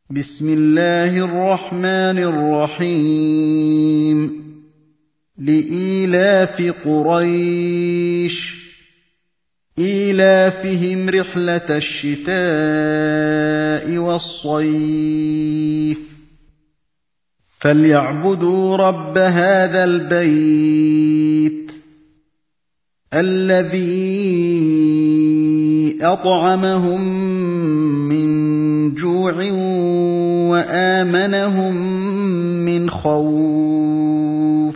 بسم الله الرحمن الرحيم لإيلاف قريش إيلافهم رحلة الشتاء والصيف فليعبدوا رب هذا البيت الذي أطعمهم من جوع وآمنهم من خوف